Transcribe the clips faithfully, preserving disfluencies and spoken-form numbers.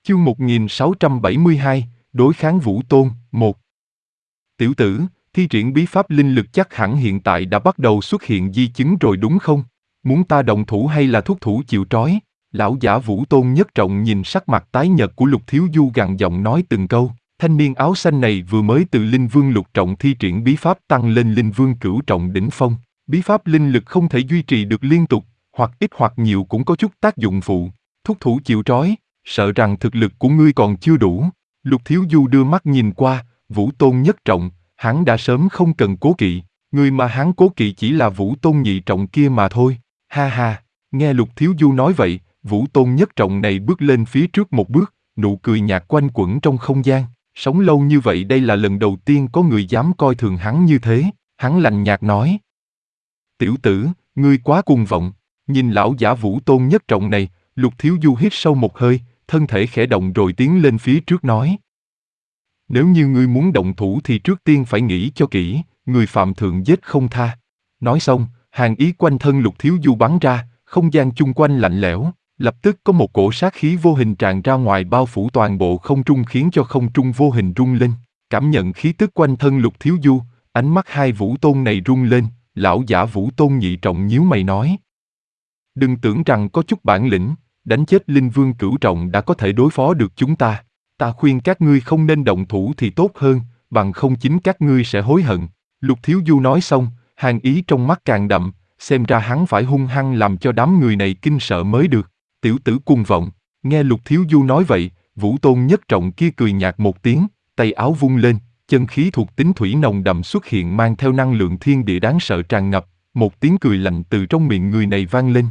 Chương một nghìn sáu trăm bảy mươi hai, đối kháng Vũ Tôn, một. Tiểu tử, thi triển bí pháp linh lực chắc hẳn hiện tại đã bắt đầu xuất hiện di chứng rồi đúng không? Muốn ta động thủ hay là thúc thủ chịu trói? Lão giả Vũ Tôn Nhất Trọng nhìn sắc mặt tái nhợt của Lục Thiếu Du gằn giọng nói từng câu. Thanh niên áo xanh này vừa mới từ Linh Vương Lục Trọng thi triển bí pháp tăng lên Linh Vương Cửu Trọng đỉnh phong. Bí pháp linh lực không thể duy trì được liên tục, hoặc ít hoặc nhiều cũng có chút tác dụng phụ. Thúc thủ chịu trói, sợ rằng thực lực của ngươi còn chưa đủ. Lục Thiếu Du đưa mắt nhìn qua, Vũ Tôn Nhất Trọng, hắn đã sớm không cần cố kỵ, người mà hắn cố kỵ chỉ là Vũ Tôn Nhị Trọng kia mà thôi. Ha ha, nghe Lục Thiếu Du nói vậy, Vũ Tôn Nhất Trọng này bước lên phía trước một bước, nụ cười nhạt quanh quẩn trong không gian. Sống lâu như vậy đây là lần đầu tiên có người dám coi thường hắn như thế. Hắn lạnh nhạt nói: Tiểu tử, ngươi quá cuồng vọng. Nhìn lão giả Vũ Tôn Nhất Trọng này, Lục Thiếu Du hít sâu một hơi, thân thể khẽ động rồi tiến lên phía trước nói: Nếu như ngươi muốn động thủ thì trước tiên phải nghĩ cho kỹ, người phạm thượng giết không tha. Nói xong, hàn ý quanh thân Lục Thiếu Du bắn ra, không gian chung quanh lạnh lẽo, lập tức có một cổ sát khí vô hình tràn ra ngoài bao phủ toàn bộ không trung khiến cho không trung vô hình rung lên. Cảm nhận khí tức quanh thân Lục Thiếu Du, ánh mắt hai Vũ Tôn này rung lên, lão giả Vũ Tôn Nhị Trọng nhíu mày nói: Đừng tưởng rằng có chút bản lĩnh, đánh chết Linh Vương Cửu Trọng đã có thể đối phó được chúng ta. Ta khuyên các ngươi không nên động thủ thì tốt hơn, bằng không chính các ngươi sẽ hối hận. Lục Thiếu Du nói xong, hàn ý trong mắt càng đậm, xem ra hắn phải hung hăng làm cho đám người này kinh sợ mới được. Tiểu tử cuồng vọng. Nghe Lục Thiếu Du nói vậy, Vũ Tôn Nhất Trọng kia cười nhạt một tiếng, tay áo vung lên, chân khí thuộc tính thủy nồng đậm xuất hiện mang theo năng lượng thiên địa đáng sợ tràn ngập, một tiếng cười lạnh từ trong miệng người này vang lên.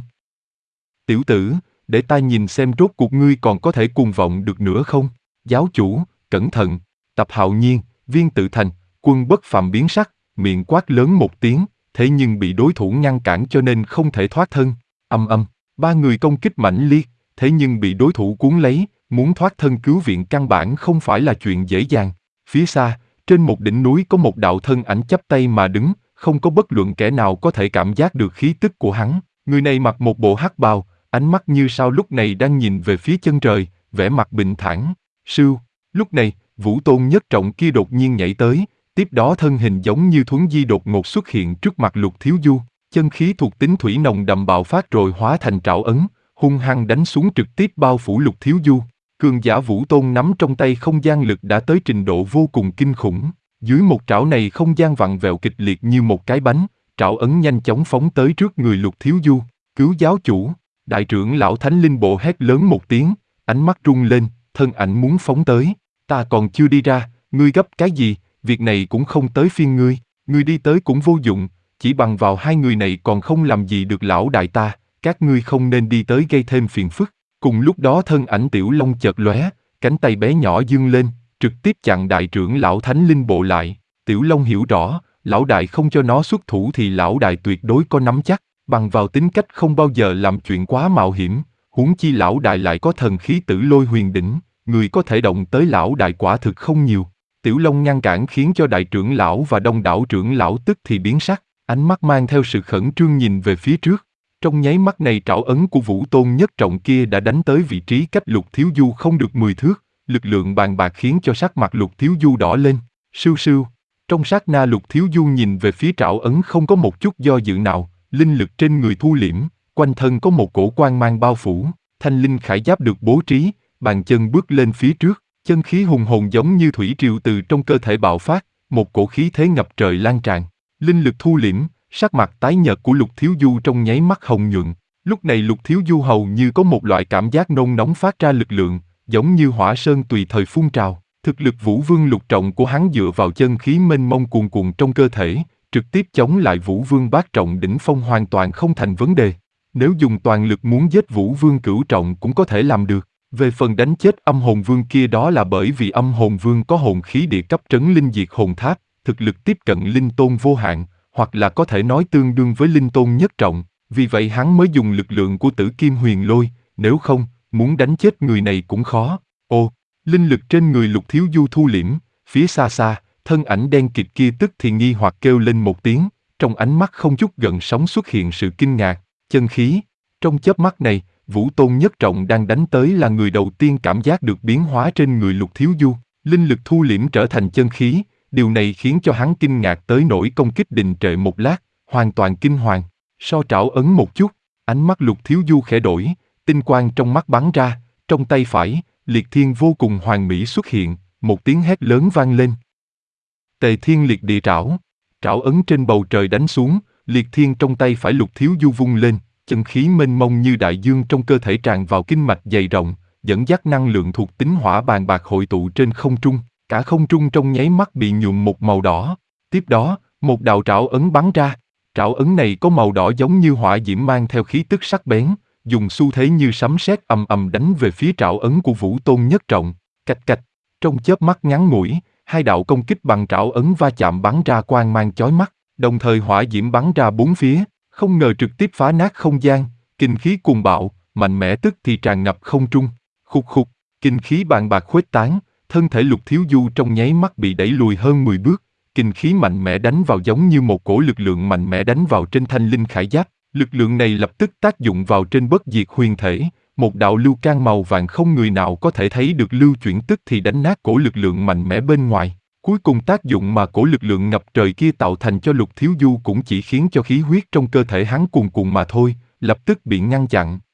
Tiểu tử, để ta nhìn xem rốt cuộc ngươi còn có thể cuồng vọng được nữa không? Giáo chủ, cẩn thận. Tập Hạo Nhiên, Viên Tự Thành, Quân Bất Phàm biến sắc, miệng quát lớn một tiếng, thế nhưng bị đối thủ ngăn cản cho nên không thể thoát thân. Âm âm, ba người công kích mãnh liệt, thế nhưng bị đối thủ cuốn lấy, muốn thoát thân cứu viện căn bản không phải là chuyện dễ dàng. Phía xa, trên một đỉnh núi có một đạo thân ảnh chắp tay mà đứng, không có bất luận kẻ nào có thể cảm giác được khí tức của hắn. Người này mặc một bộ hắc bào, ánh mắt như sao lúc này đang nhìn về phía chân trời, vẻ mặt bình thản. Sưu, lúc này, Vũ Tôn Nhất Trọng kia đột nhiên nhảy tới, tiếp đó thân hình giống như thuấn di đột ngột xuất hiện trước mặt Lục Thiếu Du, chân khí thuộc tính thủy nồng đậm bạo phát rồi hóa thành trảo ấn, hung hăng đánh xuống trực tiếp bao phủ Lục Thiếu Du. Cường giả Vũ Tôn nắm trong tay không gian lực đã tới trình độ vô cùng kinh khủng, dưới một trảo này không gian vặn vẹo kịch liệt như một cái bánh, trảo ấn nhanh chóng phóng tới trước người Lục Thiếu Du. Cứu giáo chủ! Đại trưởng lão Thánh Linh Bộ hét lớn một tiếng, ánh mắt rung lên, thân ảnh muốn phóng tới. Ta còn chưa đi ra, ngươi gấp cái gì, việc này cũng không tới phiên ngươi, ngươi đi tới cũng vô dụng, chỉ bằng vào hai người này còn không làm gì được lão đại ta, các ngươi không nên đi tới gây thêm phiền phức. Cùng lúc đó thân ảnh Tiểu Long chợt lóe, cánh tay bé nhỏ dương lên, trực tiếp chặn đại trưởng lão Thánh Linh Bộ lại. Tiểu Long hiểu rõ, lão đại không cho nó xuất thủ thì lão đại tuyệt đối có nắm chắc, bằng vào tính cách không bao giờ làm chuyện quá mạo hiểm, huống chi lão đại lại có thần khí Tử Lôi Huyền Đỉnh, người có thể động tới lão đại quả thực không nhiều. Tiểu Long ngăn cản khiến cho đại trưởng lão và đông đảo trưởng lão tức thì biến sắc, ánh mắt mang theo sự khẩn trương nhìn về phía trước. Trong nháy mắt này trảo ấn của Vũ Tôn Nhất Trọng kia đã đánh tới vị trí cách Lục Thiếu Du không được mười thước, lực lượng bàn bạc khiến cho sắc mặt Lục Thiếu Du đỏ lên. Sưu sưu, trong sát na Lục Thiếu Du nhìn về phía trảo ấn không có một chút do dự nào, linh lực trên người thu liễm, quanh thân có một cổ quang mang bao phủ, thanh linh khải giáp được bố trí, bàn chân bước lên phía trước, chân khí hùng hồn giống như thủy triều từ trong cơ thể bạo phát, một cổ khí thế ngập trời lan tràn. Linh lực thu liễm, sắc mặt tái nhợt của Lục Thiếu Du trong nháy mắt hồng nhuận. Lúc này Lục Thiếu Du hầu như có một loại cảm giác nôn nóng phát ra lực lượng, giống như hỏa sơn tùy thời phun trào. Thực lực Vũ Vương Lục Trọng của hắn dựa vào chân khí mênh mông cuồn cuộn trong cơ thể, trực tiếp chống lại Vũ Vương Bát Trọng đỉnh phong hoàn toàn không thành vấn đề. Nếu dùng toàn lực muốn giết Vũ Vương Cửu Trọng cũng có thể làm được. Về phần đánh chết âm hồn vương kia đó là bởi vì âm hồn vương có hồn khí địa cấp trấn linh diệt hồn tháp, thực lực tiếp cận linh tôn vô hạn, hoặc là có thể nói tương đương với linh tôn nhất trọng, vì vậy hắn mới dùng lực lượng của Tử Kim Huyền Lôi, nếu không, muốn đánh chết người này cũng khó. Ô, linh lực trên người Lục Thiếu Du thu liễm, phía xa xa, thân ảnh đen kịt kia tức thì nghi hoặc kêu lên một tiếng, trong ánh mắt không chút gợn sóng xuất hiện sự kinh ngạc, chân khí. Trong chớp mắt này, Vũ Tôn Nhất Trọng đang đánh tới là người đầu tiên cảm giác được biến hóa trên người Lục Thiếu Du, linh lực thu liễm trở thành chân khí, điều này khiến cho hắn kinh ngạc tới nỗi công kích đình trệ một lát, hoàn toàn kinh hoàng. So trảo ấn một chút, ánh mắt Lục Thiếu Du khẽ đổi, tinh quang trong mắt bắn ra, trong tay phải, liệt thiên vô cùng hoàn mỹ xuất hiện, một tiếng hét lớn vang lên. Tề Thiên Liệt Địa Trảo, trảo ấn trên bầu trời đánh xuống, liệt thiên trong tay phải Lục Thiếu Du vung lên, chân khí mênh mông như đại dương trong cơ thể tràn vào kinh mạch dày rộng, dẫn dắt năng lượng thuộc tính hỏa bàn bạc hội tụ trên không trung, cả không trung trong nháy mắt bị nhuộm một màu đỏ. Tiếp đó, một đạo trảo ấn bắn ra, trảo ấn này có màu đỏ giống như hỏa diễm mang theo khí tức sắc bén, dùng xu thế như sấm sét ầm ầm đánh về phía trảo ấn của Vũ Tôn Nhất Trọng, cạch cạch, trong chớp mắt ngắn ngủi, hai đạo công kích bằng trảo ấn va chạm bắn ra quang mang chói mắt, đồng thời hỏa diễm bắn ra bốn phía, không ngờ trực tiếp phá nát không gian, kinh khí cuồng bạo, mạnh mẽ tức thì tràn ngập không trung, khục khục, kinh khí bàn bạc khuếch tán, thân thể Lục Thiếu Du trong nháy mắt bị đẩy lùi hơn mười bước, kinh khí mạnh mẽ đánh vào giống như một cổ lực lượng mạnh mẽ đánh vào trên thanh linh khải giáp, lực lượng này lập tức tác dụng vào trên bất diệt huyền thể, một đạo lưu can màu vàng không người nào có thể thấy được lưu chuyển tức thì đánh nát cổ lực lượng mạnh mẽ bên ngoài. Cuối cùng tác dụng mà cổ lực lượng ngập trời kia tạo thành cho Lục Thiếu Du cũng chỉ khiến cho khí huyết trong cơ thể hắn cuồn cuộn mà thôi, lập tức bị ngăn chặn.